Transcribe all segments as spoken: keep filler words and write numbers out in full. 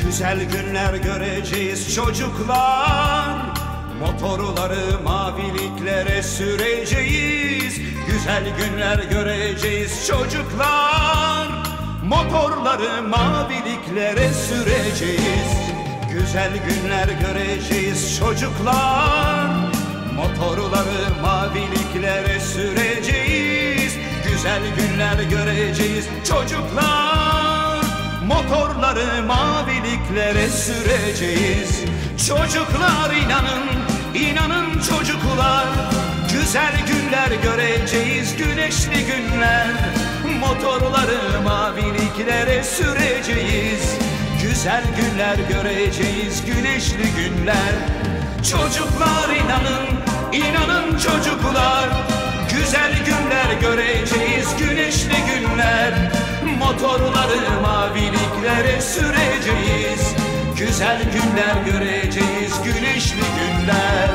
Güzel günler göreceğiz çocuklar, motorları maviliklere süreceğiz. Güzel günler göreceğiz çocuklar, motorları maviliklere süreceğiz. Güzel günler göreceğiz çocuklar, motorları maviliklere süreceğiz. Güzel günler göreceğiz çocuklar, motorları maviliklere süreceğiz. Çocuklar inanın, inanın çocuklar, güzel günler göreceğiz, güneşli günler. Motorları maviliklere süreceğiz. Güzel günler göreceğiz, güneşli günler. Çocuklar inanın, inanın çocuklar, güzel günler göreceğiz, güneşli günler. Motorları maviliklere süreceğiz. Güzel günler göreceğiz, güneşli günler.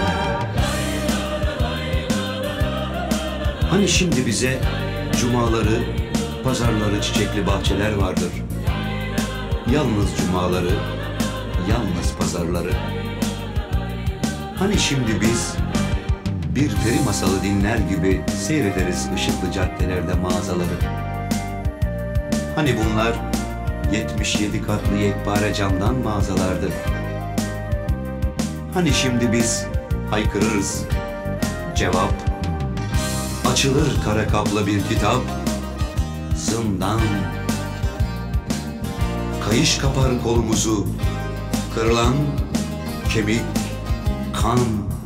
Hani şimdi bize cumaları, pazarları, çiçekli bahçeler vardır. Yalnız cumaları, yalnız pazarları. Hani şimdi biz bir peri masalı dinler gibi seyrederiz ışıklı caddelerde mağazaları. Hani bunlar yetmiş yedi katlı yekpare camdan mağazalardı. Hani şimdi biz haykırırız, cevap, açılır kara kaplı bir kitap, zindan. Kayış kapar kolumuzu, kırılan kemik, kan.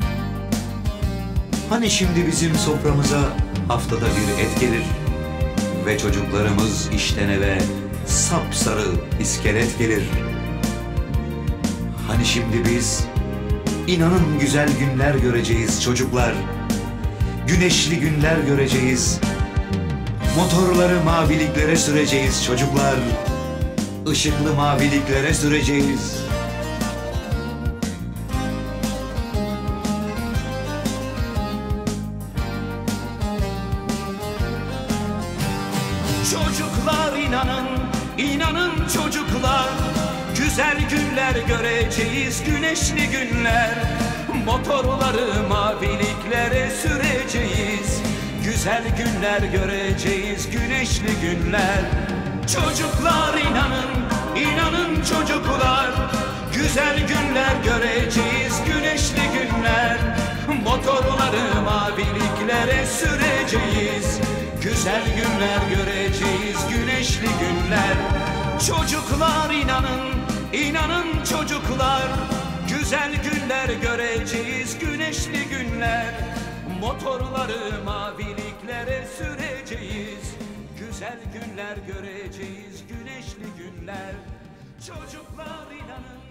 Hani şimdi bizim soframıza haftada bir et gelir ve çocuklarımız işten eve sapsarı iskelet gelir. Hani şimdi biz inanın güzel günler göreceğiz çocuklar, güneşli günler göreceğiz. Motorları maviliklere süreceğiz çocuklar, ışıklı maviliklere süreceğiz. Çocuklar inanın, inanın çocuklar, güzel günler göreceğiz, güneşli günler. Motorları maviliklere süreceğiz. Güzel günler göreceğiz, güneşli günler. Çocuklar inanın, inanın çocuklar, güzel günler göreceğiz, güneşli günler. Motorları maviliklere süreceğiz. Güzel günler göreceğiz, güneşli günler. Çocuklar inanın, inanın çocuklar, güzel günler göreceğiz, güneşli günler. Motorları maviliklere süreceğiz. Güzel günler göreceğiz, güneşli günler. Çocuklar inanın.